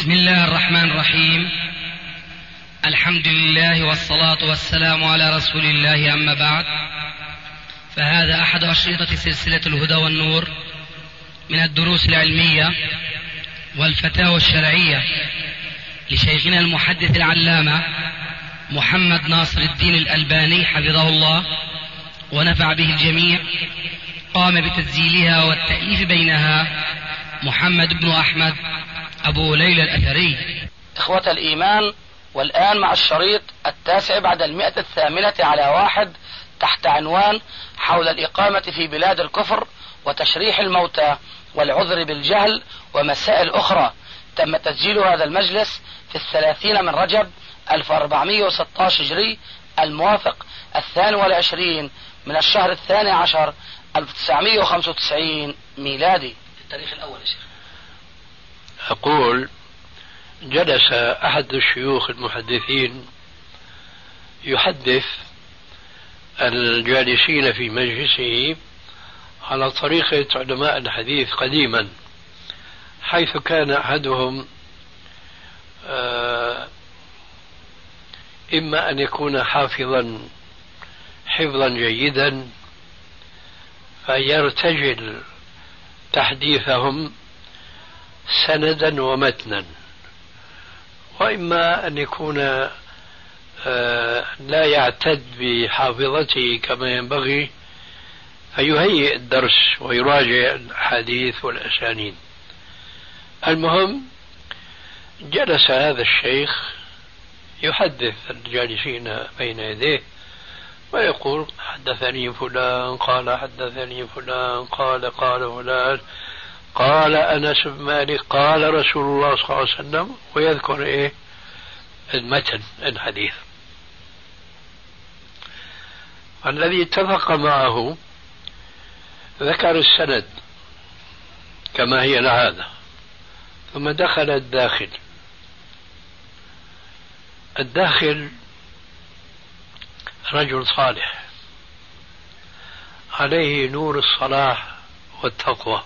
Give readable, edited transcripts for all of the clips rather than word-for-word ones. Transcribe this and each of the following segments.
بسم الله الرحمن الرحيم. الحمد لله والصلاة والسلام على رسول الله، أما بعد، فهذا أحد أشرطة سلسلة الهدى والنور من الدروس العلمية والفتاوى الشرعية لشيخنا المحدث العلامة محمد ناصر الدين الألباني حفظه الله ونفع به الجميع. قام بتسجيلها والتأليف بينها محمد بن أحمد أبو ليلى الأثري. إخوة الإيمان، والآن مع الشريط 9 بعد 108 تحت عنوان حول الإقامة في بلاد الكفر وتشريح الموتى والعذر بالجهل ومسائل أخرى. تم تسجيل هذا المجلس في 30 من رجب 1416 هجري، الموافق 22 من الشهر 12 1995 ميلادي. التاريخ الأول يا شيخ. أقول: جلس أحد الشيوخ المحدثين يحدث الجالسين في مجلسه على طريقة علماء الحديث قديما، حيث كان أحدهم إما أن يكون حفظا جيدا فيرتجل تحديثهم سندا ومتنا، وإما أن يكون لا يعتد بحافظته كما ينبغي فيهيئ الدرس ويراجع الحديث والأسانيد. المهم، جلس هذا الشيخ يحدث الجالسين بين يديه ويقول: حدثني فلان قال حدثني فلان قال فلان قال أنس بن مالك قال رسول الله صلى الله عليه وسلم، ويذكر المتن الحديث. الذي اتفق معه ذكر السند كما هي العادة، ثم دخل الداخل رجل صالح عليه نور الصلاح والتقوى،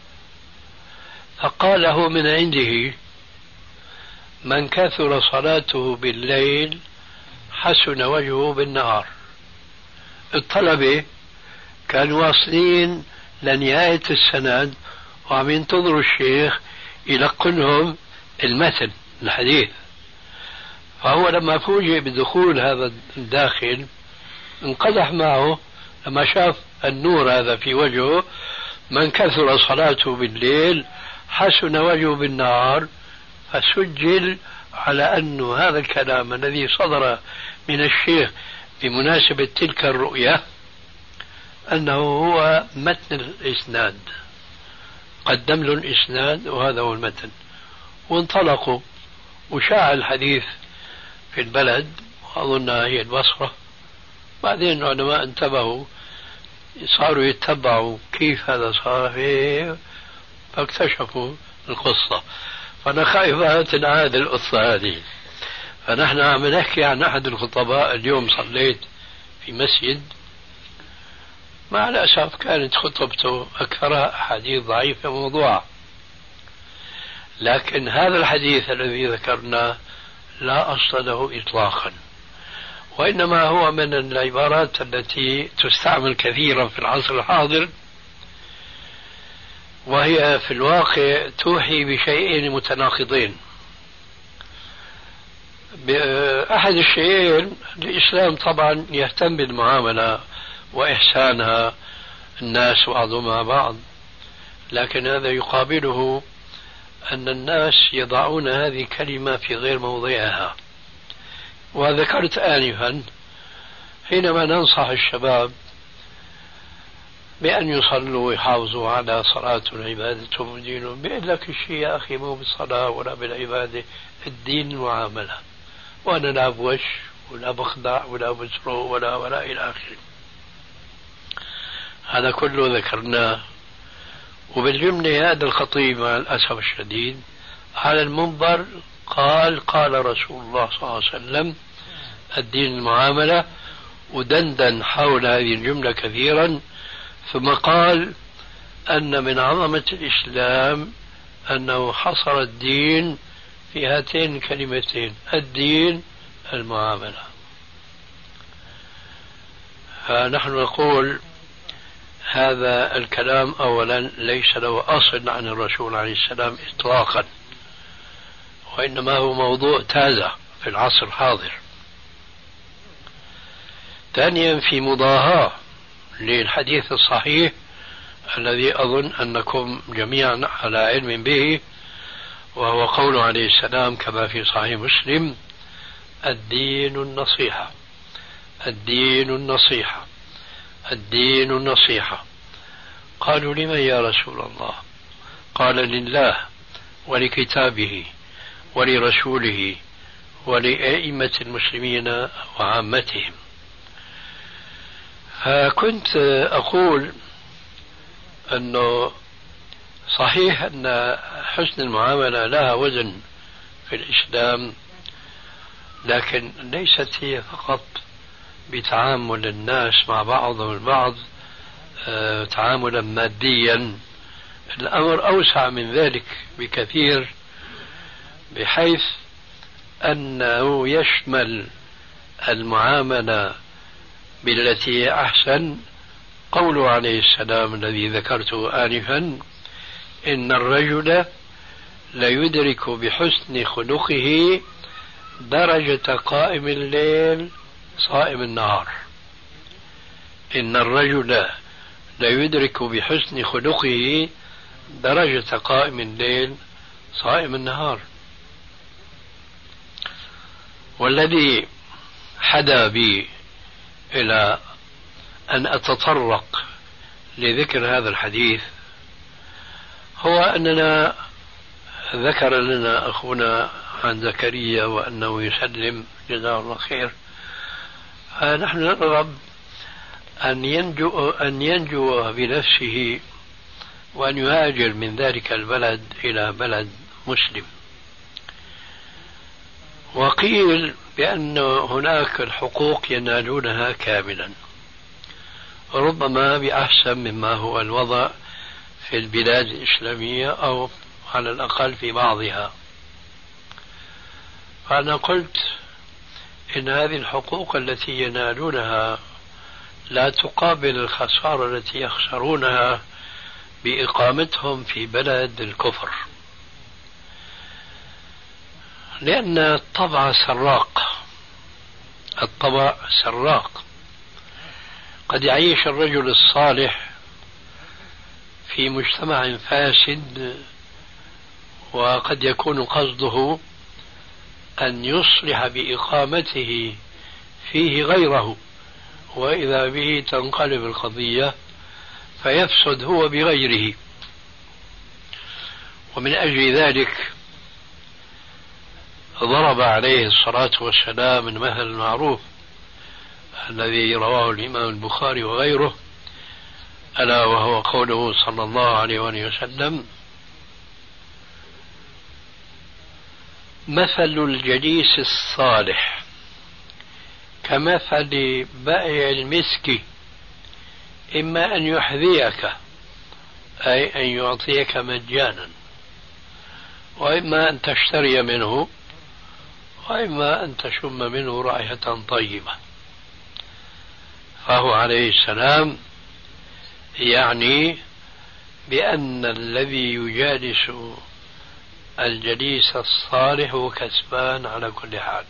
فقال له من عنده: من كثر صلاته بالليل حسن وجهه بالنهار. الطلبة كانوا واصلين لنهاية السند وعم ينتظروا الشيخ يلقنهم المتن الحديث، فهو لما فوجئ بدخول هذا الداخل انقدح معه لما شاف النور هذا في وجهه: من كثر صلاته بالليل حسن وجهه بالنهار. فسجل على أن هذا الكلام الذي صدر من الشيخ بمناسبة تلك الرؤية أنه هو متن الإسناد، قدم له الإسناد وهذا هو المتن. وانطلقوا وشاع الحديث في البلد، وأظنها هي البصرة. بعدين العلماء انتبهوا، صاروا يتبعوا كيف هذا صار فاكتشفوا القصة. فأنا خايف تنعاد القصة هذه. فنحن عم نحكي عن أحد الخطباء. اليوم صليت في مسجد، مع الأسف كانت خطبته أكثرها أحاديث ضعيفة موضوعة، لكن هذا الحديث الذي ذكرناه لا أصل له إطلاقا، وإنما هو من العبارات التي تستعمل كثيرا في العصر الحاضر، وهي في الواقع توحي بشيئين متناقضين. أحد الشيئين، الإسلام طبعا يهتم بالمعاملة وإحسانها الناس بعضهم مع بعض، لكن هذا يقابله أن الناس يضعون هذه الكلمة في غير موضعها. وذكرت آنفا حينما ننصح الشباب بأن يصلوا ويحافظوا على صلاة عبادتهم ودينهم، بيقول لك الشيء يا أخي مو بالصلاة ولا بالعبادة، الدين المعاملة، وأنا لا بوش ولا بخضع ولا بسرق ولا إلى آخره. هذا كله ذكرناه. وبالجملة هذا الخطيب مع الأسف الشديد على المنبر قال رسول الله صلى الله عليه وسلم الدين المعاملة، ودندن حول هذه الجملة كثيرا، ثم قال أن من عظمة الإسلام أنه حصر الدين في هاتين الكلمتين: الدين، المعاملة. فنحن نقول هذا الكلام أولا ليس له أصل عن الرسول عليه السلام إطلاقا، وإنما هو موضوع تازة في العصر الحاضر. ثانيا، في مضاهاة للحديث الصحيح الذي أظن أنكم جميعا على علم به، وهو قوله عليه السلام كما في صحيح مسلم: الدين النصيحة، الدين النصيحة، الدين النصيحة. قالوا: لمن يا رسول الله؟ قال: لله ولكتابه ولرسوله ولأئمة المسلمين وعامتهم. فكنت أقول أنه صحيح أن حسن المعاملة لها وزن في الإسلام، لكن ليست هي فقط بتعامل الناس مع بعضهم البعض تعاملا ماديا. الأمر أوسع من ذلك بكثير، بحيث أنه يشمل المعاملة بالتي هي أحسن. قوله عليه السلام الذي ذكرته آنفا: إن الرجل ليدرك بحسن خلقه درجة قائم الليل صائم النهار. إن الرجل ليدرك بحسن خلقه درجة قائم الليل صائم النهار. والذي حدا بي إلى أن أتطرق لذكر هذا الحديث هو أننا ذكر لنا أخونا عن زكريا وأنه يسلم جزاه الله خير. نحن نرغب أن ينجو بنفسه وأن يهاجر من ذلك البلد إلى بلد مسلم. وقيل بأن هناك الحقوق ينالونها كاملا، ربما بأحسن مما هو الوضع في البلاد الإسلامية أو على الأقل في بعضها. فأنا قلت إن هذه الحقوق التي ينالونها لا تقابل الخسارة التي يخسرونها بإقامتهم في بلد الكفر، لأن الطبع سراق، الطبع سراق. قد يعيش الرجل الصالح في مجتمع فاسد وقد يكون قصده أن يصلح بإقامته فيه غيره، وإذا به تنقلب القضية فيفسد هو بغيره. ومن أجل ذلك ضرب عليه الصلاة والسلام المثل المعروف الذي رواه الإمام البخاري وغيره، ألا وهو قوله صلى الله عليه وسلم: مثل الجليس الصالح كمثل بائع المسك، إما أن يحذيك أي أن يعطيك مجانا، وإما أن تشتري منه، وإما أن تشم منه رائحة طيبة. فهو عليه السلام يعني بأن الذي يجالس الجليس الصالح هو كسبان على كل حال،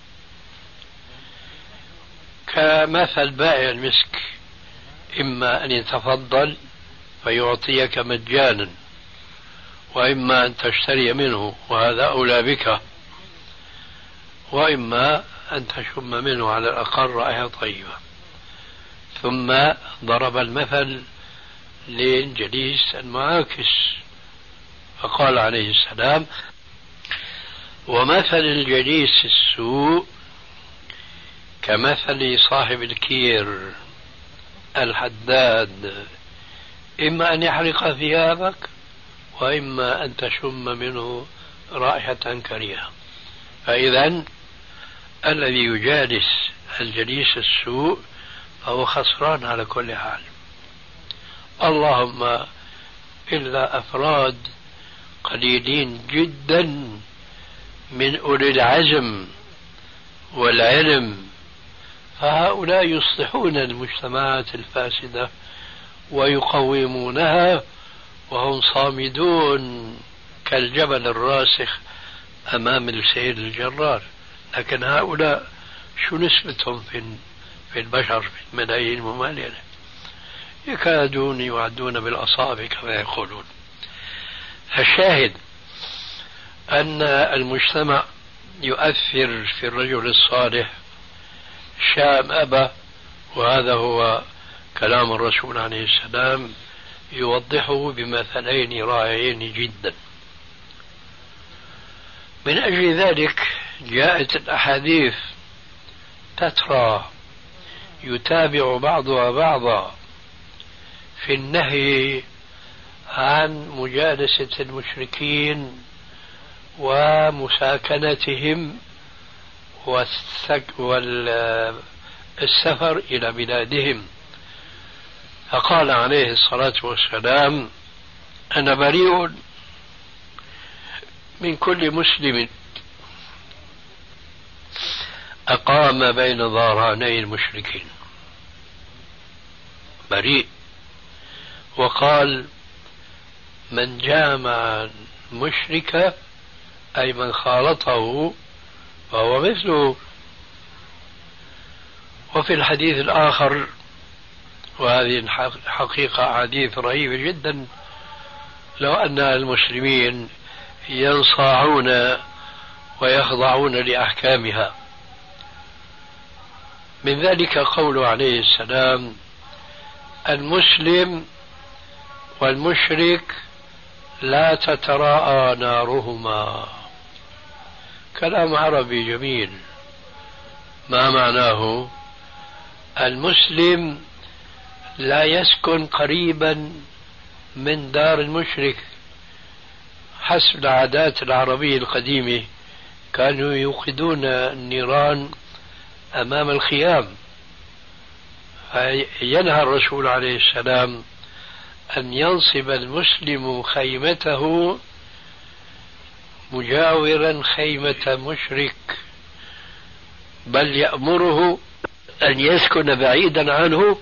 كمثل بائع المسك، إما أن يتفضل فيعطيك مجانا، وإما أن تشتري منه وهذا أولى بك، وإما أن تشم منه على الأقل رائحة طيبة. ثم ضرب المثل للجليس المعاكس فقال عليه السلام: ومثل الجليس السوء كمثل صاحب الكير الحداد، إما أن يحرق ثيابك وإما أن تشم منه رائحة كريهة. فإذا الذي يجالس الجليس السوء فهو خسران على كل حال، اللهم إلا أفراد قليلين جدا من أولي العزم والعلم، فهؤلاء يصلحون المجتمعات الفاسدة ويقومونها، وهم صامدون كالجبل الراسخ أمام السيل الجرار. لكن هؤلاء شو نسبتهم في البشر في الملايين الممالية؟ يكادون يعدون بالأصابع كما يقولون. الشاهد أن المجتمع يؤثر في الرجل الصالح شاء أم أبى، وهذا هو كلام الرسول عليه السلام يوضحه بمثلين رائعين جدا. من أجل ذلك جاءت الأحاديث تترى يتابع بعضها بعضا في النهي عن مجالسة المشركين ومساكنتهم والسفر إلى بلادهم. فقال عليه الصلاة والسلام: أنا بريء من كل مسلم أقام بين ظهراني المشركين. بريء. وقال: من جامع المشرك أي من خالطه فهو مثله. وفي الحديث الآخر، وهذه الحقيقة حديث رهيب جدا، لو أن المسلمين ينصاعون ويخضعون لأحكامها. من ذلك قوله عليه السلام: المسلم والمشرك لا تتراءى نارهما. كلام عربي جميل. ما معناه؟ المسلم لا يسكن قريبا من دار المشرك. حسب العادات العربية القديمة كانوا يوقدون النيران أمام الخيام. ينهى الرسول عليه السلام أن ينصب المسلم خيمته مجاورا خيمة مشرك، بل يأمره أن يسكن بعيدا عنه،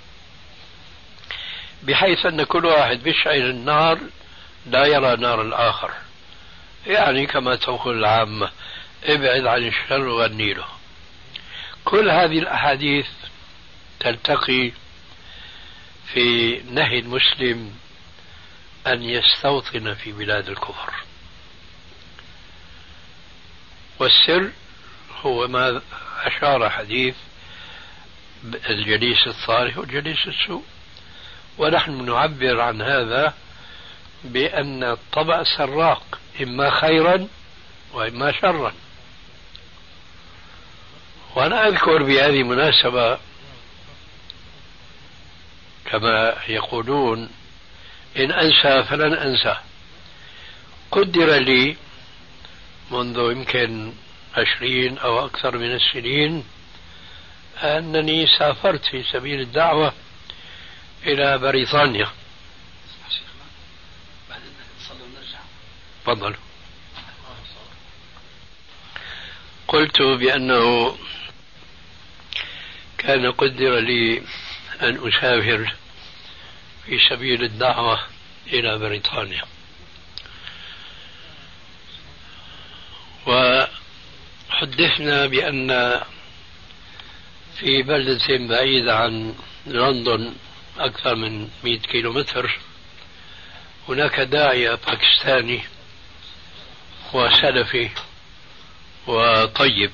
بحيث أن كل واحد بيشعل النار لا يرى نار الآخر. يعني كما تقول العامة: ابعد عن الشر وغني له. كل هذه الأحاديث تلتقي في نهي المسلم أن يستوطن في بلاد الكفر. والسر هو ما أشار حديث الجليس الصالح والجليس السوء. ونحن نعبر عن هذا بأن الطبع سراق، إما خيرا وإما شرا. وأنا أذكر بهذه المناسبة كما يقولون: إن أنسى فلن أنسى. قدر لي منذ يمكن 20 أو أكثر من السنين أنني سافرت في سبيل الدعوة إلى بريطانيا. تفضلوا. قلت بأنه كان قدر لي أن أسافر في سبيل الدعوة إلى بريطانيا، وحدثنا بأن في بلدة بعيدة عن لندن أكثر من 100 كيلومتر هناك داعية باكستاني وسلفي وطيب،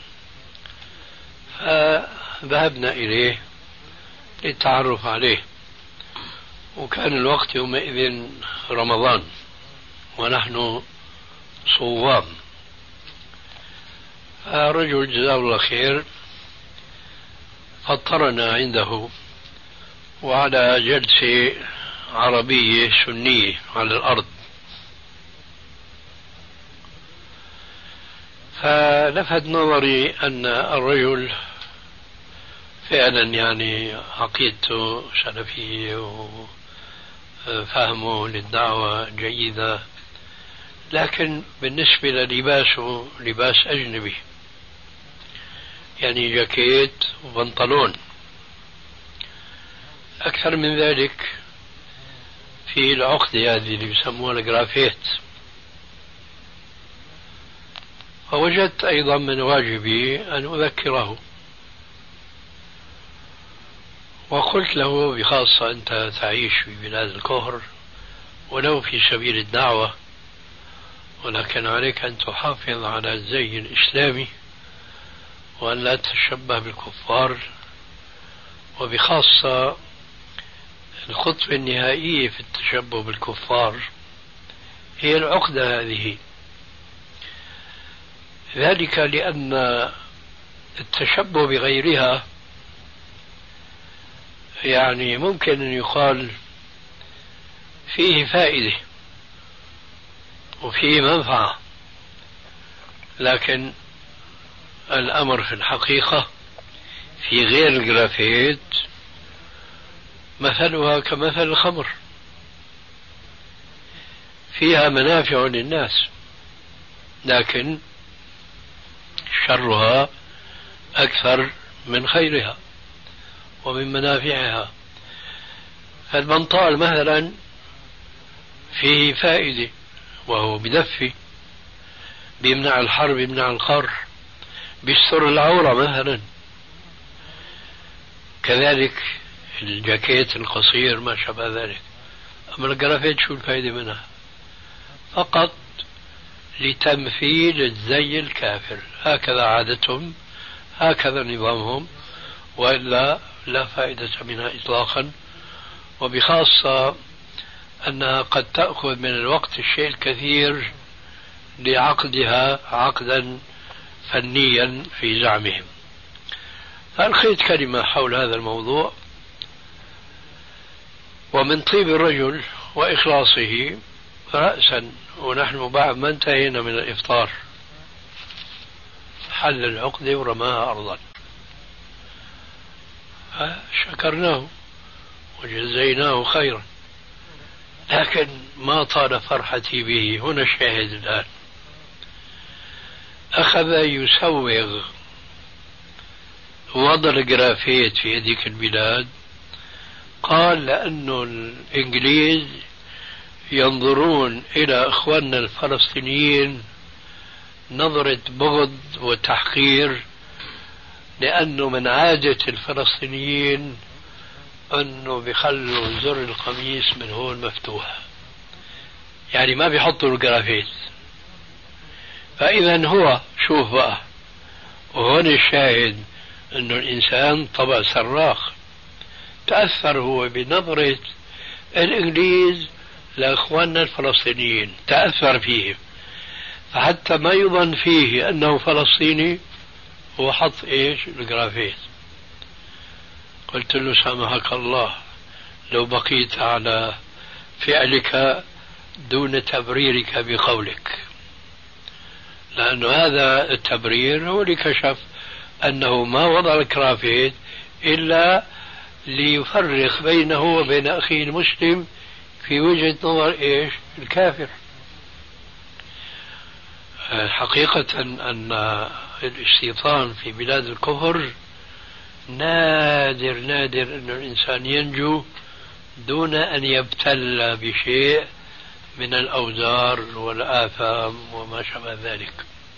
فذهبنا إليه للتعرف عليه. وكان الوقت يومئذ رمضان ونحن صوام. رجل جزاه الله خير فطرنا عنده وعلى جلسة عربية سنية على الأرض. فلفت نظري أن الرجل فعلا يعني عقيدته سلفية وفهمه للدعوة جيدة، لكن بالنسبة للباسه لباس أجنبي، يعني جاكيت وبنطلون. أكثر من ذلك في العقدة هذه اللي بيسموها الجرافيت. فوجدت أيضا من واجبي أن أذكره، وقلت له بخاصة أنت تعيش في بلاد الكفر ولو في سبيل الدعوة، ولكن عليك أن تحافظ على الزي الإسلامي وأن لا تتشبه بالكفار، وبخاصة الخطوة النهائية في التشبه بالكفار هي العقدة هذه. ذلك لأن التشبه بغيرها يعني ممكن أن يقال فيه فائدة وفيه منفعة، لكن الأمر في الحقيقة في غير الجرافيت مثلها كمثل الخمر، فيها منافع للناس لكن شرها أكثر من خيرها ومن منافعها. فالبنطال مثلا فيه فائدة وهو بدفي، بيمنع الحر بيمنع القر، بيستر العورة مثلا. كذلك الجاكيت القصير ما شابه ذلك. أما الجرافيت شو الفائدة منها؟ فقط لتمثيل الزي الكافر، هكذا عادتهم، هكذا نظامهم، وإلا لا فائدة منها إطلاقا. وبخاصة أنها قد تأخذ من الوقت الشيء الكثير لعقدها عقدا فنيا في زعمهم. فألقيت كلمة حول هذا الموضوع، ومن طيب الرجل وإخلاصه رأسا ونحن بعد ما انتهينا من الإفطار حل العقدة ورماها أرضا، شكرناه وجزيناه خيرا، لكن ما طال فرحتي به. هنا الشاهد الآن، أخذ يسوغ وضع الجرافيت في هذيك البلاد. قال لأنه الإنجليز ينظرون إلى إخواننا الفلسطينيين نظرة بغض وتحقير، لأنه من عادة الفلسطينيين أنه بيخلوا زر القميص من هون مفتوح، يعني ما بيحطوا الجرافيت. فإذا هو شوف بقى، وهون الشاهد أنه الإنسان طبع صراخ، تأثر هو بنظرة الإنجليز لإخواننا الفلسطينيين، تأثر فيهم، فحتى ما يظن فيه أنه فلسطيني هو حط إيش الجرافيت. قلت له سامحك الله لو بقيت على فعلك دون تبريرك بقولك، لأن هذا التبرير هو اللي كشف أنه ما وضع الجرافيت إلا ليفرق بينه وبين أخيه المسلم في وجهة نظر إيش الكافر. حقيقة أن الاستيطان في بلاد الكفر نادر أن الإنسان ينجو دون أن يبتلى بشيء من الأوزار والآثام وما شابه ذلك.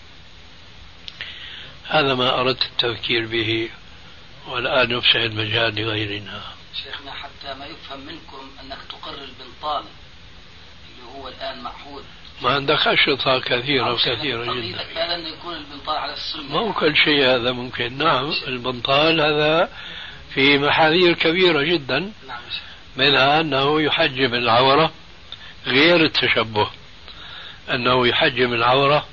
هذا ما أردت التفكير به، والآن نفسح المجال لغيرنا. شيخنا حتى ما يفهم منكم أنك تقر البنطال اللي هو الآن معهود، ما عندك أشرطة كثيرة جدا. فعلا يكون البنطال على السنة، ما هو كل شيء هذا ممكن. نعم البنطال هذا في محاذير كبيرة جدا، منها أنه يحجم العورة، غير التشبه أنه يحجم العورة،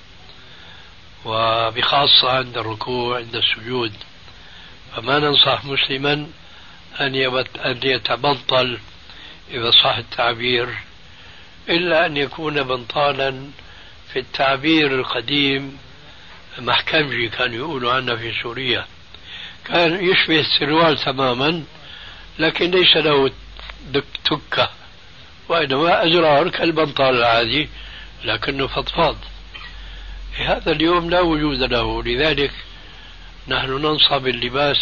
وبخاصة عند الركوع عند السجود. فما ننصح مسلما أن يتبنطل إذا صح التعبير، إلا أن يكون بنطالا في التعبير القديم محكمجي كانوا يقولوا عنه في سوريا، كان يشبه السروال تماما لكن ليس له تكة، وإنما أزرار كالبنطال العادي لكنه فضفاض. هذا اليوم لا وجود له، لذلك نحن ننصب اللباس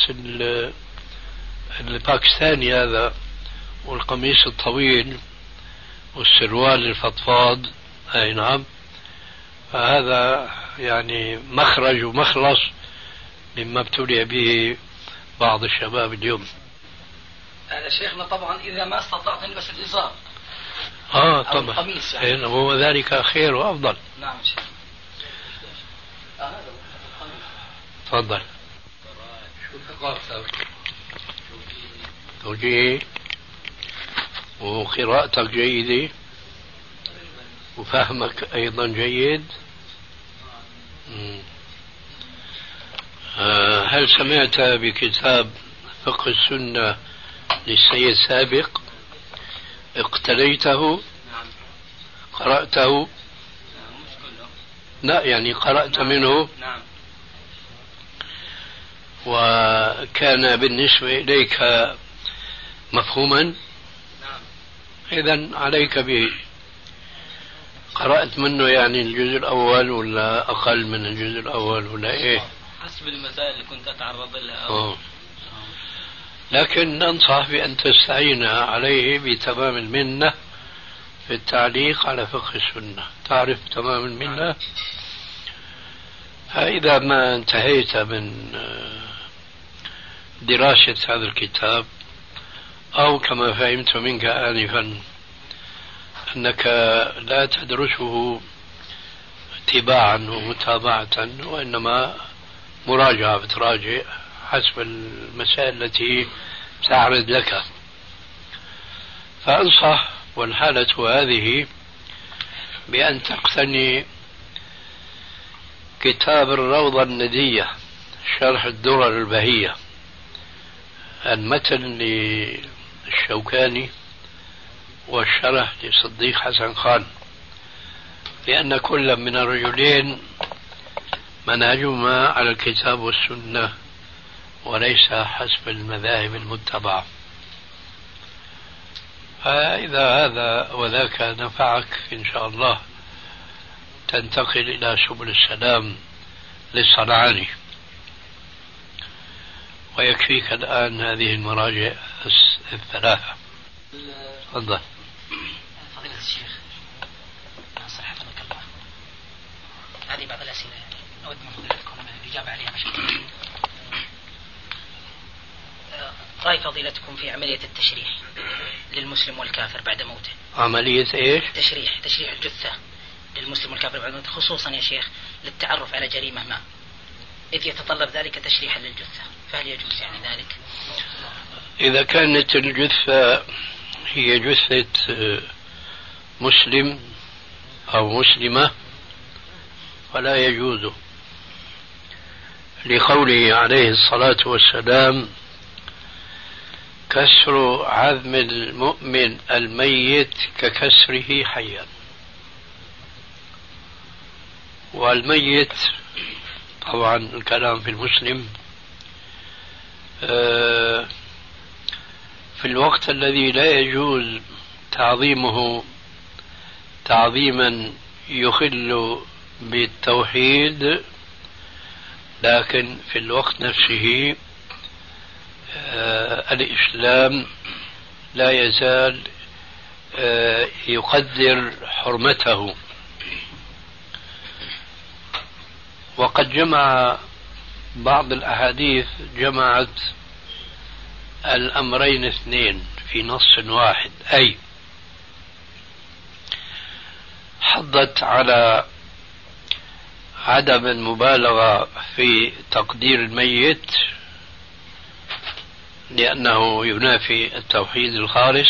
الباكستاني هذا والقميص الطويل والسروال الفضفاض. أي نعم، فهذا يعني مخرج ومخلص مما ابتلي به بعض الشباب اليوم. هذا شيخنا طبعا إذا ما استطعت نلبس الإزار. طبعا القميص يعني. وذلك خير وأفضل. نعم شيخ. تفضل. شو ثقافتك؟ توجيه وقراءتك جيدة وفهمك أيضا جيد. هل سمعت بكتاب فقه السنة للسيد سابق؟ اقتليته؟ قرأته؟ لا يعني قرأت منه. نعم. وكان بالنسبة إليك مفهوما؟ نعم. إذن عليك به. قرأت منه يعني الجزء الأول ولا أقل من الجزء الأول ولا إيه؟ حسب المسائل اللي كنت أتعرض لها. لكن ننصح بأن تستعين عليه بتمام المنة في التعليق على فقه السنة. تعرف تمام المنة؟ فإذا ما انتهيت من دراسة هذا الكتاب، أو كما فهمت منك آنفا أنك لا تدرسه اتباعا ومتابعة وإنما مراجعة، بتراجع حسب المسائل التي تعرض لك، فأنصح والحالة هذه بأن تقتني كتاب الروضة الندية شرح الدرر البهية، المتن للشوكاني والشرح لصديق حسن خان، لأن كل من الرجلين منهجهما على الكتاب والسنة وليس حسب المذاهب المتبعة. فإذا هذا وذاك نفعك إن شاء الله تنتقل إلى سبل السلام للصنعاني، ويكفيك الآن هذه المراجع الثلاثة. تفضل. فضيلة الشيخ، ناصر حفظك الله، هذه بعض الأسئلة نود من فضيلتكم الإجابة عليها بشكل. رأي فضيلتكم في عملية التشريح للمسلم والكافر بعد موته. عملية إيش؟ تشريح الجثة للمسلم والكافر بعد موته، خصوصا يا شيخ للتعرف على جريمة ما، إذ يتطلب ذلك تشريحا للجثة، فهل يجوز يعني ذلك؟ إذا كانت الجثة هي جثة مسلم أو مسلمة فلا يجوز، لقوله عليه الصلاة والسلام: كسر عظم المؤمن الميت ككسره حيا. والميت طبعا الكلام في المسلم في الوقت الذي لا يجوز تعظيمه تعظيما يخل بالتوحيد، لكن في الوقت نفسه الإسلام لا يزال يقدر حرمته. وقد جمع بعض الأحاديث جمعت الأمرين اثنين في نص واحد، أي حضت على عدم المبالغة في تقدير الميت لأنه ينافي التوحيد الخالص،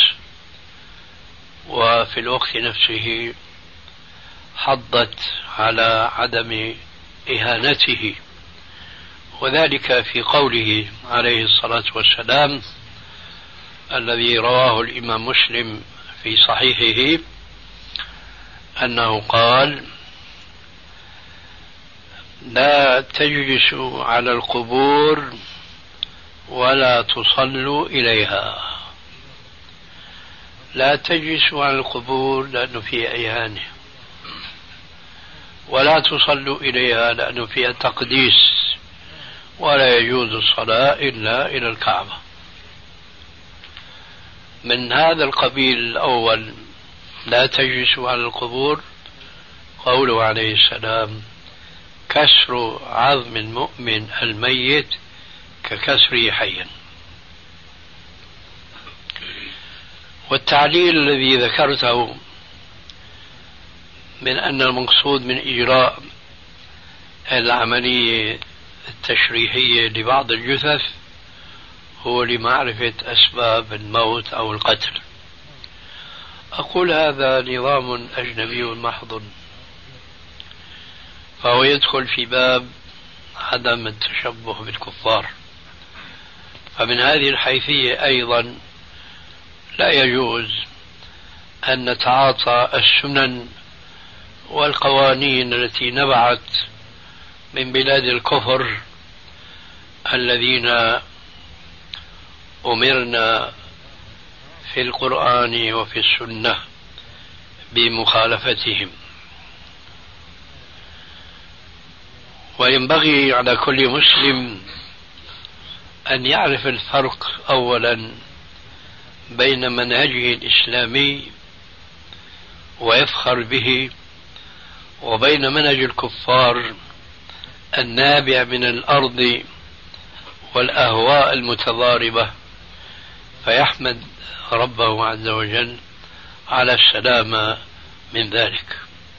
وفي الوقت نفسه حضت على عدم إهانته، وذلك في قوله عليه الصلاة والسلام الذي رواه الإمام مسلم في صحيحه أنه قال: لا تجلسوا على القبور ولا تصلوا إليها. لا تجلسوا على القبور لأنه فيه إهانة، ولا تصلوا إليها لأنه فيها تقديس، ولا يجوز الصلاة إلا إلى الكعبة. من هذا القبيل الأول لا تجلسوا على القبور قوله عليه السلام: كسر عظم المؤمن الميت ككسره حيا. والتعليل الذي ذكرته من أن المقصود من إجراء العملية التشريحية لبعض الجثث هو لمعرفة أسباب الموت أو القتل. أقول هذا نظام أجنبي محض، فهو يدخل في باب عدم التشبه بالكفار. فمن هذه الحيثية أيضا لا يجوز أن نتعاطى السنن والقوانين التي نبعت من بلاد الكفر الذين أمرنا في القرآن وفي السنة بمخالفتهم. وينبغي على كل مسلم أن يعرف الفرق أولا بين منهجه الإسلامي ويفخر به وبين منهج الكفار النابع من الأرض والأهواء المتضاربة، فيحمد ربه عز وجل على السلامة من ذلك.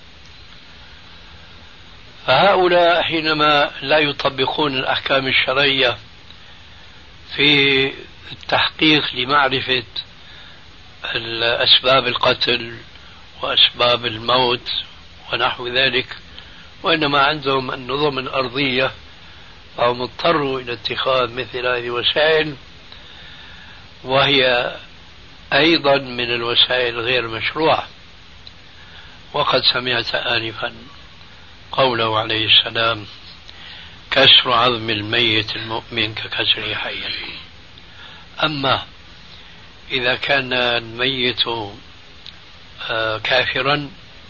فهؤلاء حينما لا يطبقون الأحكام الشرعية في التحقيق لمعرفة أسباب القتل وأسباب الموت ونحو ذلك، وإنما عندهم النظم الأرضية، فهم اضطروا إلى اتخاذ مثل هذه الوسائل، وهي أيضا من الوسائل غير مشروعة. وقد سمعت آنفا قوله عليه السلام: كسر عظم الميت المؤمن ككسره حيا. أما إذا كان الميت كافرا،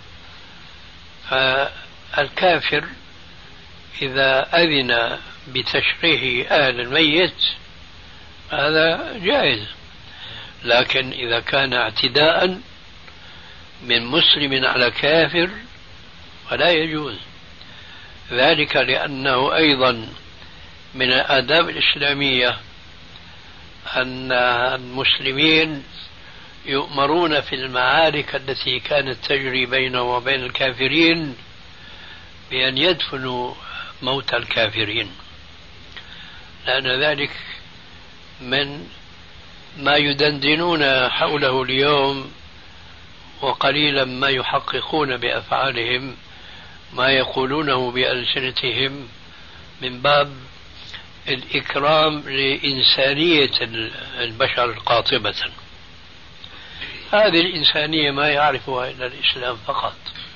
فالكافر إذا أذن بتشريح أهل الميت هذا جائز، لكن إذا كان اعتداء من مسلم على كافر فلا يجوز ذلك، لأنه أيضا من الآداب الإسلامية أن المسلمين يؤمرون في المعارك التي كانت تجري بينهم وبين الكافرين بأن يدفنوا موت الكافرين، لأن ذلك من ما يدندنون حوله اليوم، وقليلا ما يحققون بأفعالهم ما يقولونه بألسنتهم من باب الإكرام لإنسانية البشر قاطبة. هذه الإنسانية ما يعرفها إلا الإسلام فقط،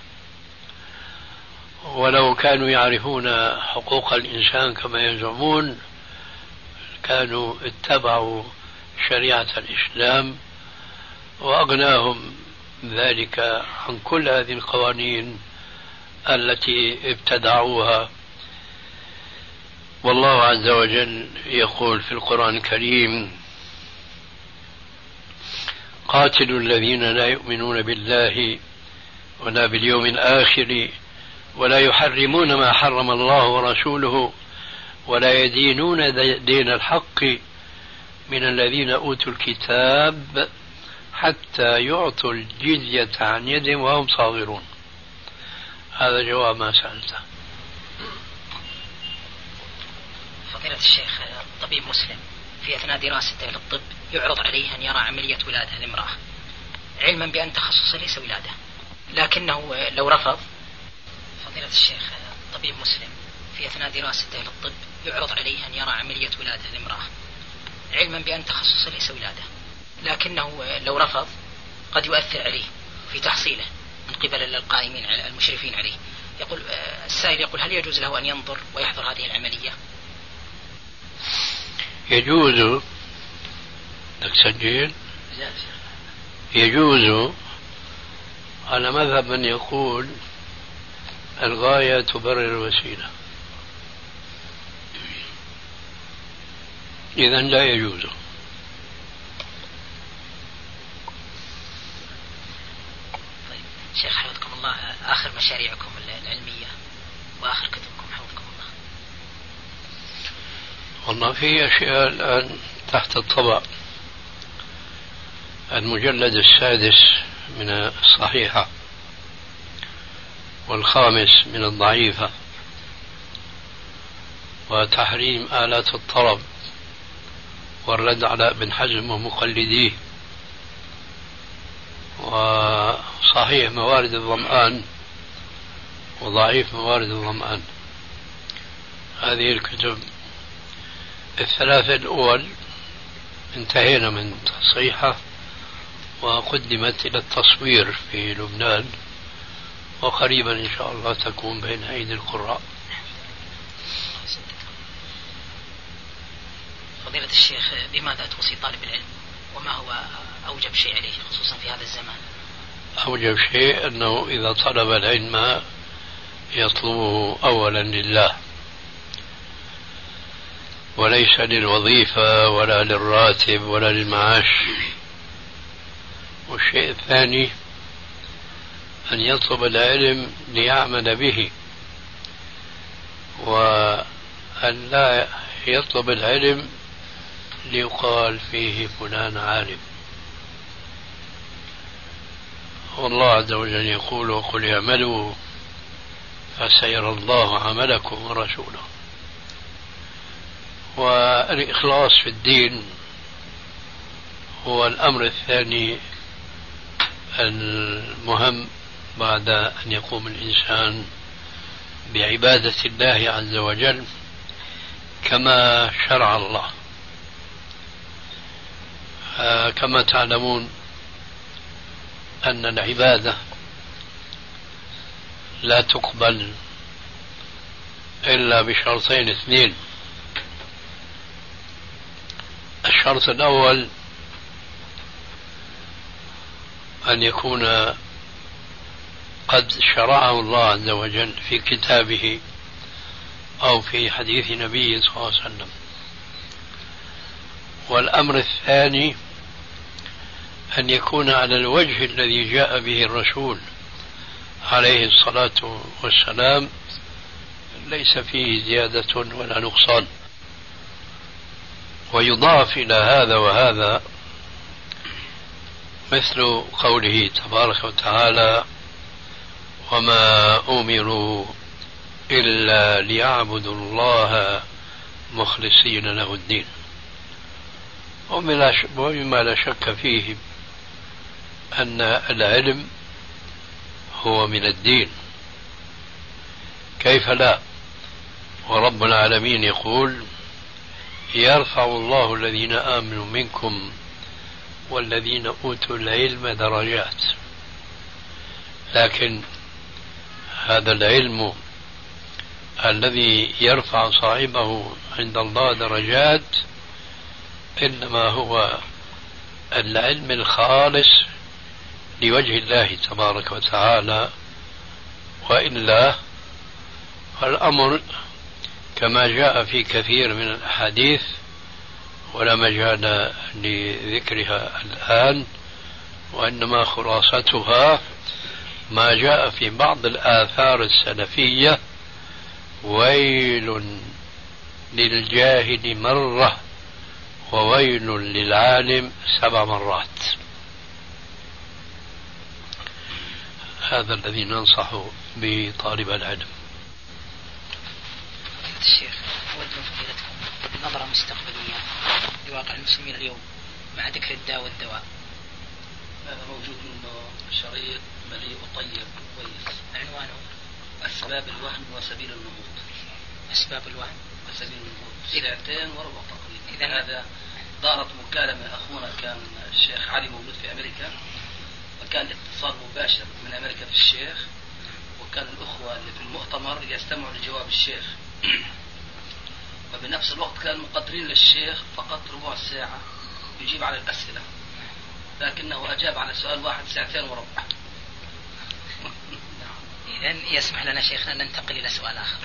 ولو كانوا يعرفون حقوق الإنسان كما يزعمون كانوا اتبعوا شريعة الإسلام وأغناهم ذلك عن كل هذه القوانين التي ابتدعوها. والله عز وجل يقول في القرآن الكريم: قاتلوا الذين لا يؤمنون بالله ولا باليوم الآخر ولا يحرمون ما حرم الله ورسوله ولا يدينون دين الحق من الذين أوتوا الكتاب حتى يعطوا الجزية عن يد وهم صاغرون. هذا جواب ما سألته. فضيلة الشيخ، طبيب مسلم في أثناء دراسته للطب يعرض عليه أن يرى عملية ولادة لامرأة علما بأن تخصصه ليس ولادة، لكنه لو رفض. فضيلة الشيخ، طبيب مسلم في أثناء دراسته للطب يعرض عليه أن يرى عملية ولادة لامرأة علما بأن تخصصه ليس ولادة، لكنه لو رفض قد يؤثر عليه في تحصيله من قبل القائمين على المشرفين عليه. يقول السائل يقول: هل يجوز له أن ينظر ويحضر هذه العملية؟ يجوز. تسجيل يجوز على مذهب من يقول الغاية تبرر الوسيلة، إذا لا يجوز. طيب شيخ حفظكم الله، آخر مشاريعكم العلمية وآخر كتبكم حفظكم الله؟ والله في أشياء الآن تحت الطبع. المجلد السادس من الصحيحة والخامس من الضعيفة، وتحريم آلات الطرب والرد على ابن حزم ومقلديه، وصحيح موارد الظمآن وضعيف موارد الظمآن. هذه الكتب الثلاثة الأول انتهينا من تصحيحها وقدمت إلى التصوير في لبنان، وقريبا إن شاء الله تكون بين أيدي القراء. فضيلة الشيخ، بماذا توصي طالب العلم، وما هو أوجب شيء عليه خصوصا في هذا الزمان؟ أوجب شيء أنه إذا طلب العلم يطلبه أولا لله، وليس للوظيفة ولا للراتب ولا للمعاش. والشيء الثاني أن يطلب العلم ليعمل به، وأن لا يطلب العلم ليقال فيه فلان عالم. والله عز وجل يقول: وقل اعملوا فسيرى الله عملكم ورسوله. والإخلاص في الدين هو الأمر الثاني المهم بعد أن يقوم الإنسان بعبادة الله عز وجل كما شرع الله. كما تعلمون أن العبادة لا تقبل إلا بشرطين اثنين. الشرط الأول أن يكون قد شرعه الله عز وجل في كتابه أو في حديث نبيه صلى الله عليه وسلم. والأمر الثاني أن يكون على الوجه الذي جاء به الرسول عليه الصلاة والسلام، ليس فيه زيادة ولا نقصان. ويضاف إلى هذا وهذا مثل قوله تبارك وتعالى: وما أمروا إلا ليعبدوا الله مخلصين له الدين. ومما لا شك فيه أن العلم هو من الدين، كيف لا؟ ورب العالمين يقول: يرفع الله الذين آمنوا منكم والذين أوتوا العلم درجات. لكن هذا العلم الذي يرفع صاحبه عند الله درجات إنما هو العلم الخالص لوجه الله تبارك وتعالى، وإلا فالأمر كما جاء في كثير من الأحاديث ولا مجال لذكرها الآن، وإنما خلاصتها ما جاء في بعض الآثار السلفية: ويل للجاهل مرة وويل للعالم 7 مرات. هذا الذي ننصح به طالب العلم. الشيخ، أود من فضيلتكم نظرة مستقبلية لواقع المسلمين اليوم مع ذكر الداء والدواء. هذا موجود منه شريط مليء وطيب كويس، عنوانه أسباب الوهن وسبيل النهوض. أسباب الوهن وسبيل النهوض، ساعتين وربع تقريبا. إذا هذا دارت مكالمة، أخونا كان الشيخ علي موجود في أمريكا، وكان اتصال مباشر من أمريكا في الشيخ، وكان الأخوة اللي في المؤتمر يستمعوا لجواب الشيخ، وبنفس الوقت كانوا مقدرين للشيخ فقط ربع ساعة يجيب على الأسئلة، لكنه أجاب على سؤال واحد 2 ساعة وربع. إذن يسمح لنا شيخنا أن ننتقل إلى سؤال آخر.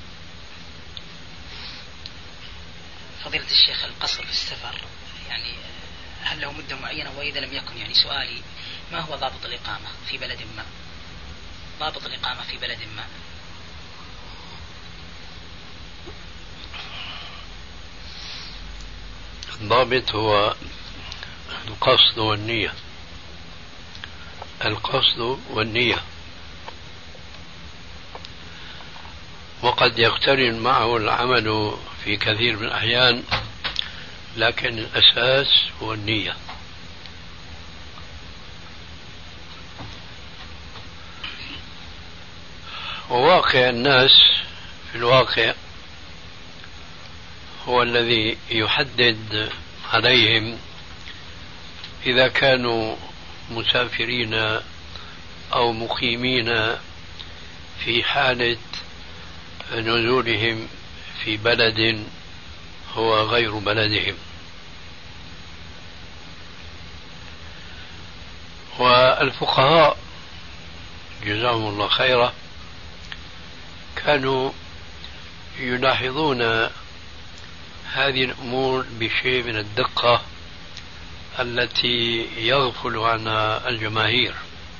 فضيلة الشيخ، القصر في السفر يعني هل له مدة معينة؟ وإذا لم يكن يعني سؤالي ما هو ضابط الإقامة في بلد ما؟ ضابط الإقامة في بلد ما. الضابط هو القصد والنية. القصد والنية، وقد يقترن معه العمل في كثير من الأحيان، لكن الأساس هو النية. وواقع الناس في الواقع هو الذي يحدد عليهم إذا كانوا مسافرين أو مقيمين في حالة نزولهم في بلد هو غير بلدهم. والفقهاء جزاهم الله خيرا كانوا يلاحظون هذه الأمور بشيء من الدقة التي يغفل عنها الجماهير.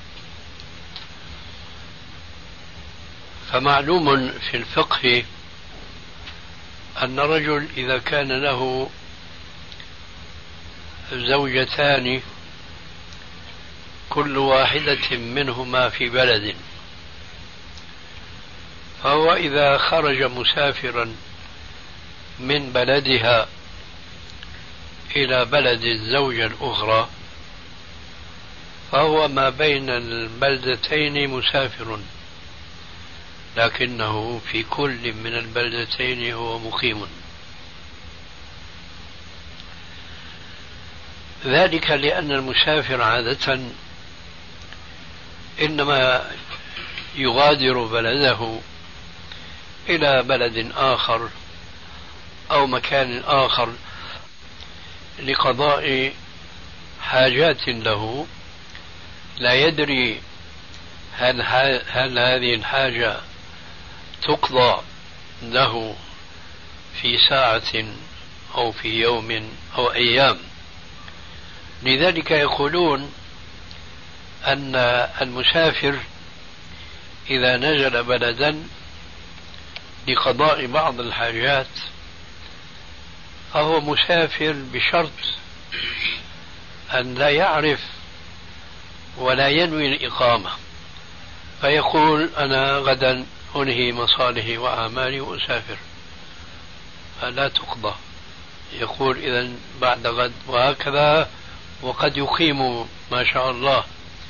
فمعلوم في الفقه أن الرجل إذا كان له زوجتان كل واحدة منهما في بلد، فهو إذا خرج مسافرا من بلدها إلى بلد الزوجة الأخرى فهو ما بين البلدتين مسافر، لكنه في كل من البلدتين هو مقيم. ذلك لأن المسافر عادة إنما يغادر بلده إلى بلد آخر أو مكان آخر لقضاء حاجات له، لا يدري هل هذه الحاجة تقضى له في ساعة أو في يوم أو أيام. لذلك يقولون أن المسافر إذا نزل بلدا لقضاء بعض الحاجات فهو مسافر بشرط أن لا يعرف ولا ينوي الإقامة، فيقول أنا غدا أنهي مصالحي وأعمالي وأسافر، فلا تقضى. يقول إذن بعد غد، وهكذا. وقد يقيم ما شاء الله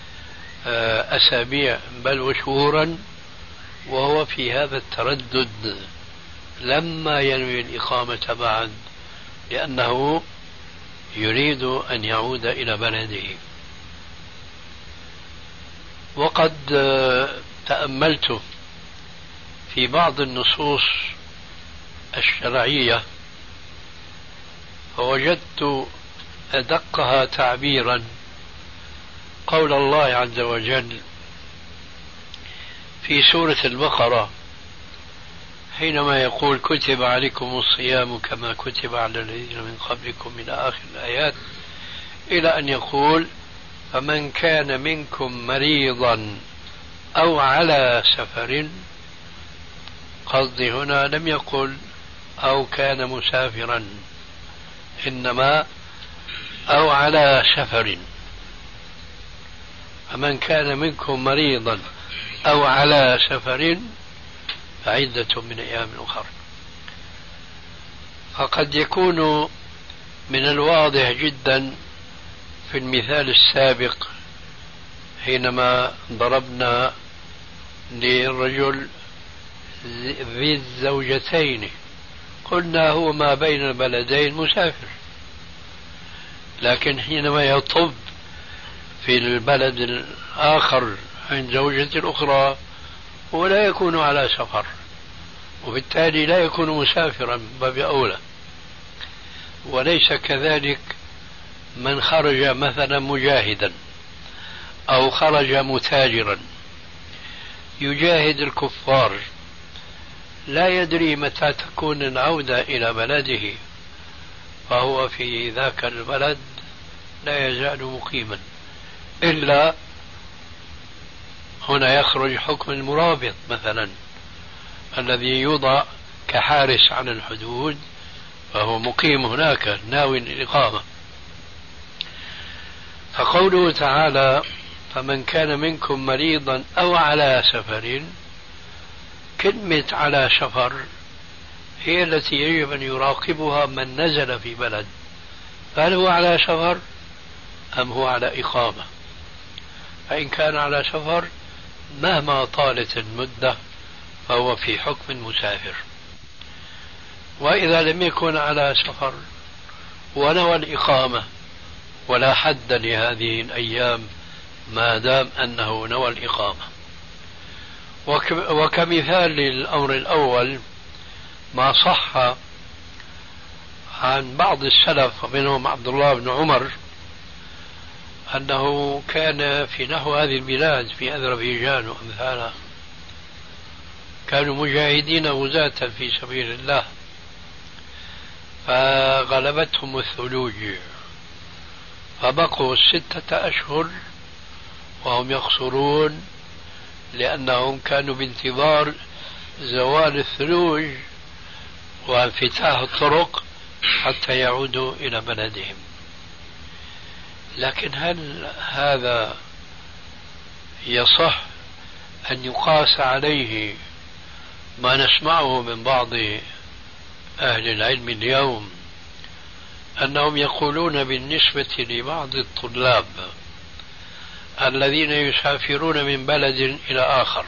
أسابيع بل وشهورا وهو في هذا التردد لما ينوي الإقامة بعد، لأنه يريد أن يعود إلى بلده. وقد تأملت في بعض النصوص الشرعية فوجدت أدقها تعبيرا قول الله عز وجل في سورة البقرة حينما يقول كتب عليكم الصيام كما كتب على الذين من قبلكم من آخر الآيات، إلى أن يقول فمن كان منكم مريضا أو على سفر. قصدي هنا لم يقل أو كان مسافرا، إنما أو على سفر. فمن كان منكم مريضا أو على سفر فعدة من أيام أخرى. فقد يكون من الواضح جدا في المثال السابق حينما ضربنا للرجل ذي الزوجتين قلنا هو ما بين البلدين مسافر، لكن حينما يطب في البلد الآخر عند زوجة الأخرى ولا يكون على سفر، وبالتالي لا يكون مسافرا باب أولى. وليس كذلك من خرج مثلا مجاهدا أو خرج متاجرا، يجاهد الكفار لا يدري متى تكون العودة إلى بلده، فهو في ذاك البلد لا يزال مقيما، إلا هنا يخرج حكم المرابط مثلا الذي يوضع كحارس عن الحدود، فهو مقيم هناك ناوي الإقامة. فقوله تعالى فمن كان منكم مريضا أو على سفر، كلمة على سفر هي التي يجب أن يراقبها من نزل في بلد، فهل هو على سفر أم هو على إقامة؟ فإن كان على سفر مهما طالت المدة فهو في حكم المسافر، وإذا لم يكن على سفر ونوى الإقامة ولا حد لهذه الأيام ما دام أنه نوى الإقامة. وكمثال للأمر الأول ما صح عن بعض السلف ومنهم عبد الله بن عمر أنه كان في نحو هذه البلاد في أذربيجان وأمثالها كانوا مجاهدين غزاة في سبيل الله، فغلبتهم الثلوج فبقوا 6 أشهر وهم يقصرون، لأنهم كانوا بانتظار زوال الثلوج وانفتاح الطرق حتى يعودوا إلى بلدهم. لكن هل هذا يصح أن يقاس عليه ما نسمعه من بعض أهل العلم اليوم أنهم يقولون بالنسبة لبعض الطلاب الذين يسافرون من بلد إلى آخر،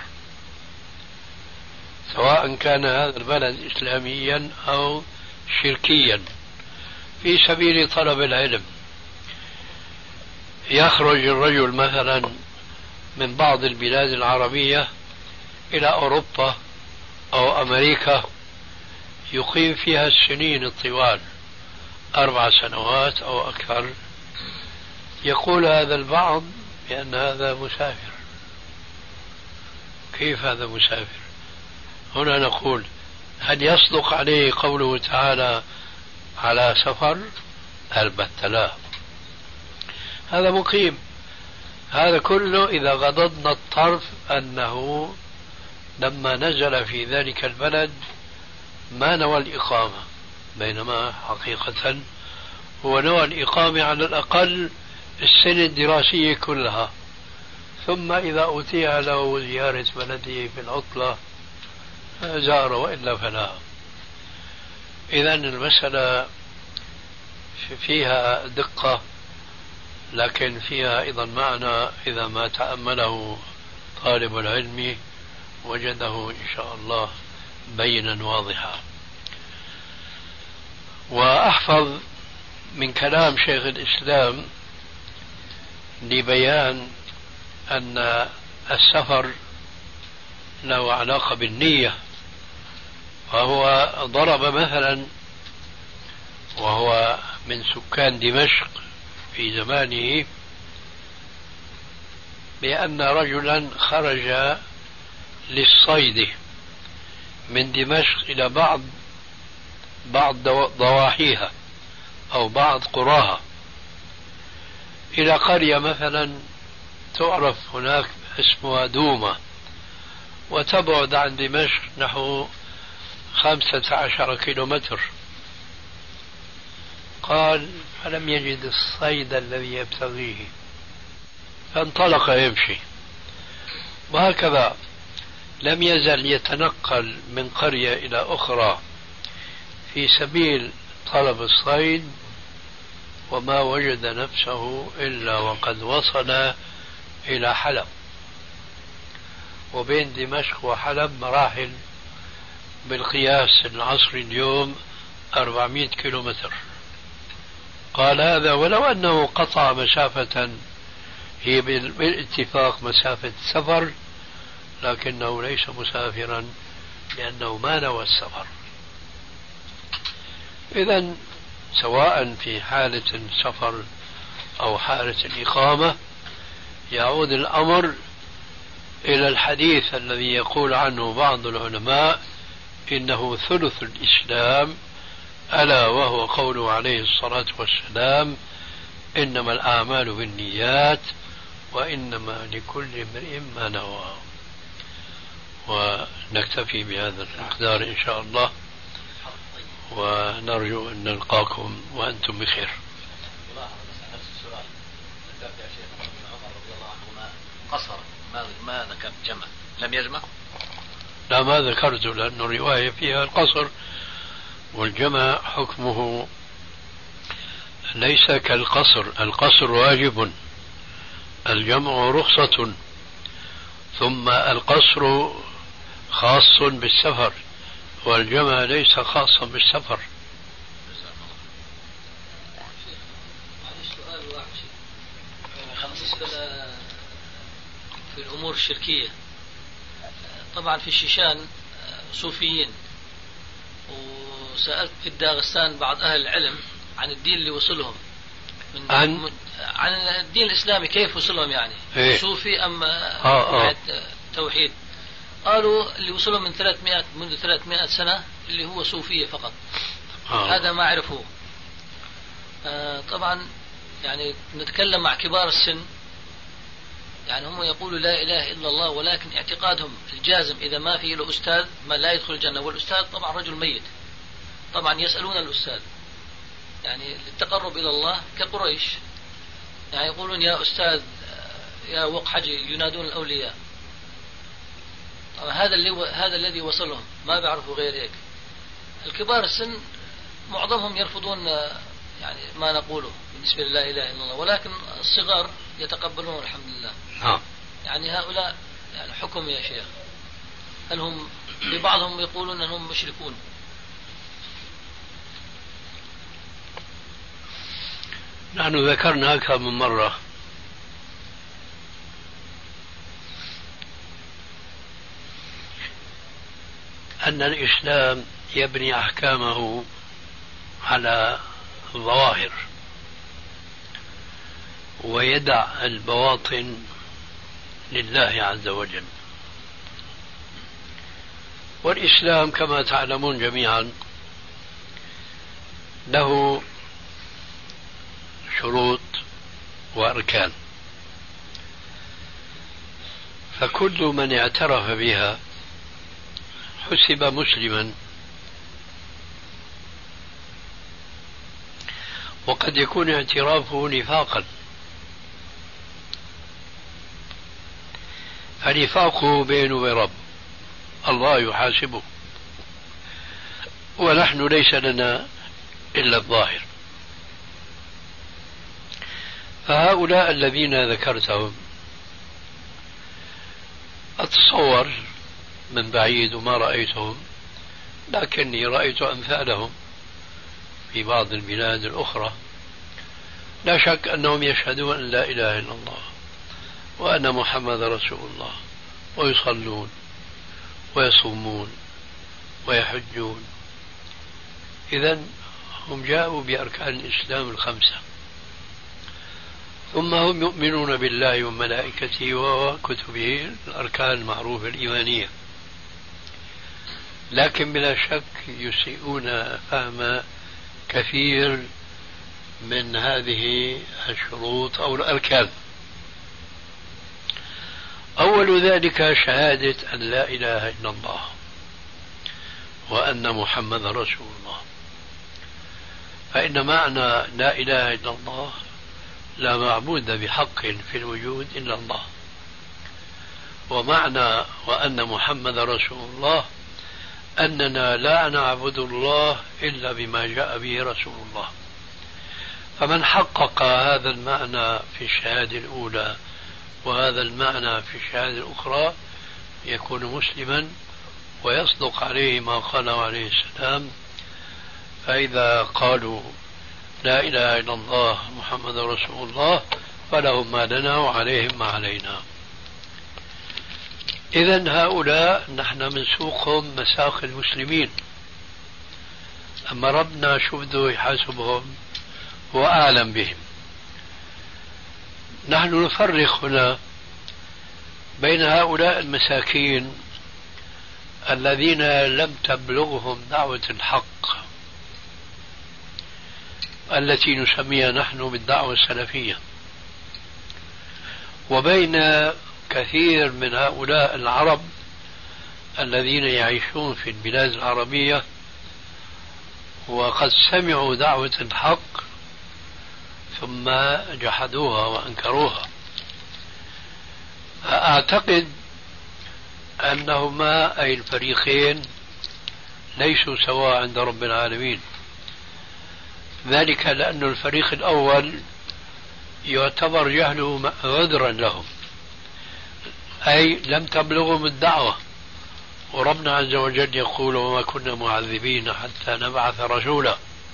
سواء كان هذا البلد إسلاميا أو شركيا، في سبيل طلب العلم، يخرج الرجل مثلا من بعض البلاد العربية إلى أوروبا أو أمريكا يقيم فيها السنين الطوال 4 سنوات أو أكثر، يقول هذا البعض بأن هذا مسافر. كيف هذا مسافر؟ هنا نقول هل يصدق عليه قوله تعالى على سفر؟ البتة لا، هذا مقيم. هذا كله إذا غضضنا الطرف أنه لما نزل في ذلك البلد ما نوى الإقامة، بينما حقيقة هو نوى الإقامة على الأقل السنة الدراسية كلها، ثم إذا أتيح له زيارة بلده في العطلة زار، وإلا فلا. إذن المسألة فيها دقة، لكن فيها أيضا معنى إذا ما تأمله طالب العلم وجده إن شاء الله بينا واضحا. وأحفظ من كلام شيخ الإسلام لبيان أن السفر له علاقة بالنية، فهو ضرب مثلا وهو من سكان دمشق في زمانه بأن رجلا خرج للصيد من دمشق إلى بعض ضواحيها أو بعض قراها، إلى قرية مثلا تعرف هناك اسمها دومة، وتبعد عن دمشق نحو 15 كيلومتر. قال فلم يجد الصيد الذي يبتغيه فانطلق يمشي، وهكذا لم يزل يتنقل من قرية إلى أخرى في سبيل طلب الصيد، وما وجد نفسه إلا وقد وصل إلى حلب، وبين دمشق وحلب مراحل بالقياس العصري اليوم 400 كيلومتر. قال هذا ولو أنه قطع مسافة هي بالاتفاق مسافة سفر، لكنه ليس مسافرا لأنه ما نوى السفر. إذن سواء في حالة السفر أو حالة الإقامة يعود الأمر إلى الحديث الذي يقول عنه بعض العلماء إنه ثلث الإسلام، ألا وهو قوله عليه الصلاة والسلام: إنما الأعمال بالنيات وإنما لكل امرئ ما نوى. ونكتفي بهذا المقدار إن شاء الله، ونرجو أن نلقاكم وأنتم بخير. قصر ما ذكرت جمع، لم يجمع؟ لا، ما ذكرته، لأنه الرواية فيها القصر، والجمع حكمه ليس كالقصر. القصر واجب، الجمع رخصة، ثم القصر خاص بالسفر، والجمع ليس خاصا بالسفر. في الأمور الشركية، طبعا في الشيشان صوفيين، وسألت في داغستان بعض أهل العلم عن الدين اللي وصلهم عن الدين الإسلامي، كيف وصلهم يعني إيه؟ صوفي أم توحيد؟ قالوا اللي وصلهم منذ 300 سنة اللي هو صوفية فقط. هذا ما عرفوه. طبعا يعني نتكلم مع كبار السن، يعني هم يقولوا لا إله إلا الله، ولكن اعتقادهم الجازم إذا ما في له أستاذ ما لا يدخل الجنة، والأستاذ طبعا رجل ميت. طبعا يسألون الأستاذ يعني للتقرب إلى الله كقريش، يعني يقولون يا أستاذ يا وقحجي، ينادون الأولياء. هذا الذي وصلهم، ما بيعرفوا غير هيك. الكبار السن معظمهم يرفضون يعني ما نقوله بالنسبة للا إله إلا الله، ولكن الصغار يتقبلون الحمد لله. يعني هؤلاء يعني حكم يا شيخ، هل هم ببعضهم يقولون أنهم مشركون؟ نحن ذكرنا أكثر من مرة أن الإسلام يبني أحكامه على الظواهر ويدع البواطن لله عز وجل. والإسلام كما تعلمون جميعا له شروط وأركان، فكل من اعترف بها حسب مسلما، وقد يكون اعترافه نفاقا، فنفاقه بينه وبين رب الله يحاسبه، ونحن ليس لنا إلا الظاهر. فهؤلاء الذين ذكرتهم أتصور من بعيد وما رأيتهم، لكني رأيت أمثالهم في بعض البلاد الأخرى، لا شك أنهم يشهدون أن لا إله إلا الله وأن محمد رسول الله، ويصلون ويصومون ويحجون. إذن هم جاءوا بأركان الإسلام الخمسة، ثم هم يؤمنون بالله وملائكته وكتبه، الأركان المعروفة الإيمانية، لكن بلا شك يسيئون فهم كثير من هذه الشروط أو الأركان. أول ذلك شهادة أن لا إله إلا الله وأن محمد رسول الله. فإن معنى لا إله إلا الله لا معبود بحق في الوجود إلا الله، ومعنى وأن محمد رسول الله أننا لا نعبد الله إلا بما جاء به رسول الله. فمن حقق هذا المعنى في الشهادة الأولى وهذا المعنى في الشهادة الأخرى يكون مسلما ويصدق عليه ما قاله عليه السلام. فإذا قالوا لا إله إلا الله محمد رسول الله فلهم ما لنا وعليهم ما علينا. إذن هؤلاء نحن منسوقهم مساق المسلمين، أما ربنا شو بده يحاسبهم هو أعلم بهم. نحن نفرق هنا بين هؤلاء المساكين الذين لم تبلغهم دعوة الحق التي نسميها نحن بالدعوة السلفية، وبين كثير من هؤلاء العرب الذين يعيشون في البلاد العربية وقد سمعوا دعوة الحق ثم جحدوها وأنكروها. أعتقد أنهما أي الفريقين ليسوا سواء عند رب العالمين، ذلك لأن الفريق الأول يعتبر جهله عذرا لهم، أي لم تبلغهم الدعوة، وربنا عز وجل يقول وما كنا معذبين حتى نبعث رسولا.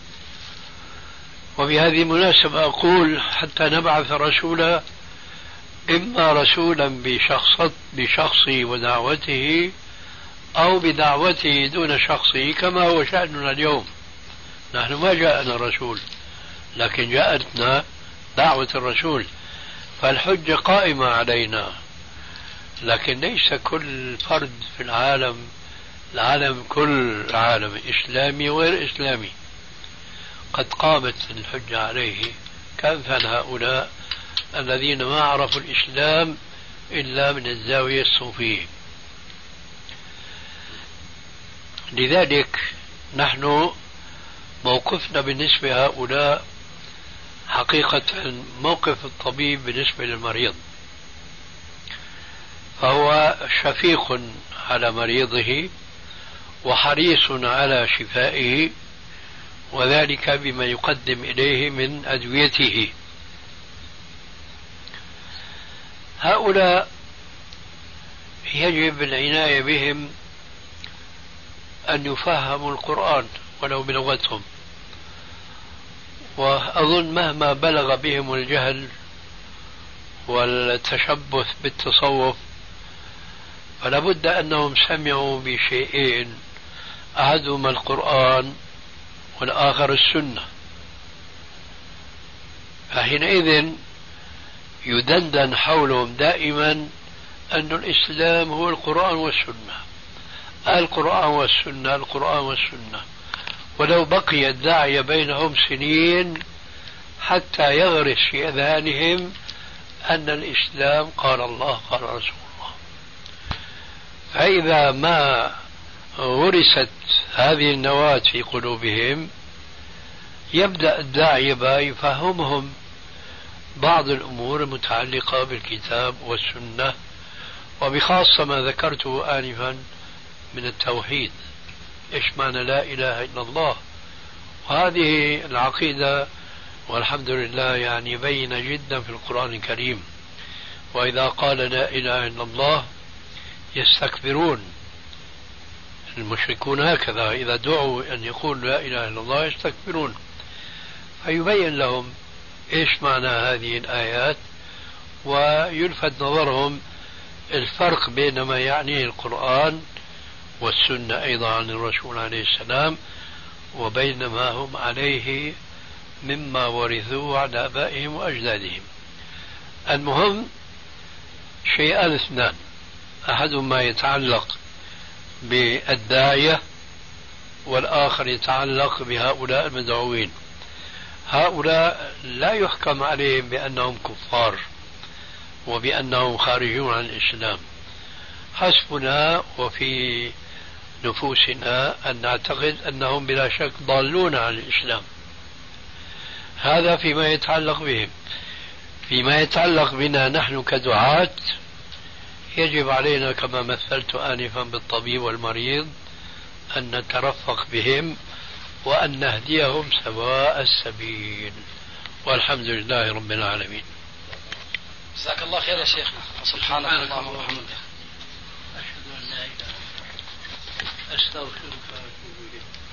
وبهذه المناسبة أقول حتى نبعث رسولا، إما رسولا بشخصه ودعوته، أو بدعوته دون شخصه كما هو شأننا اليوم. نحن ما جاءنا رسول، لكن جاءتنا دعوة الرسول، فالحجة قائمة علينا. لكن ليس كل فرد في العالم كل عالم إسلامي وغير إسلامي قد قامت الحجة عليه، كأمثال هؤلاء الذين ما عرفوا الإسلام إلا من الزاوية الصوفية. لذلك نحن موقفنا بالنسبة لهؤلاء حقيقة موقف الطبيب بالنسبة للمريض، فهو شفيق على مريضه وحريص على شفائه، وذلك بما يقدم إليه من أدويته. هؤلاء يجب العناية بهم أن يفهموا القرآن ولو بلغتهم، وأظن مهما بلغ بهم الجهل والتشبث بالتصوف فلا بد أنهم سمعوا بشيئين، أحدهما القرآن والآخر السنة، فحينئذ يدندن حولهم دائما أن الإسلام هو القرآن والسنة، القرآن والسنة، القرآن والسنة، ولو بقي الداعية بينهم سنين حتى يغرس في أذهانهم أن الإسلام قال الله قال رسول الله. فإذا ما غرست هذه النواة في قلوبهم يبدأ الداعية يفهمهم بعض الأمور المتعلقة بالكتاب والسنة، وبخاصة ما ذكرته آنفا من التوحيد، إيش معنى لا إله إلا الله. وهذه العقيدة والحمد لله يعني بينة جدا في القرآن الكريم. وإذا قال لا إله إلا الله يستكبرون، المشركون هكذا إذا دعوا أن يقولوا لا إله إلا الله يستكبرون، فيبين لهم إيش معنى هذه الآيات، ويلفت نظرهم الفرق بين ما يعنيه القرآن والسنة أيضا عن الرسول عليه السلام وبين ما هم عليه مما ورثوه عن آبائهم وأجدادهم. المهم شيئان اثنان، أحدهما يتعلق بالداعية والآخر يتعلق بهؤلاء المدعوين. هؤلاء لا يحكم عليهم بأنهم كفار وبأنهم خارجون عن الإسلام، حسبنا وفي نفوسنا أن نعتقد أنهم بلا شك ضالون عن الإسلام. هذا فيما يتعلق بهم. فيما يتعلق بنا نحن كدعاة يجب علينا كما مثلت آنفا بالطبيب والمريض أن نترفق بهم وأن نهديهم سواء السبيل، والحمد لله رب العالمين. جزاك الله خير يا شيخ. سبحانك اللهم وبحمدك. أشهد أن لا إله إلا أنت أستغفرك وأتوب إليك.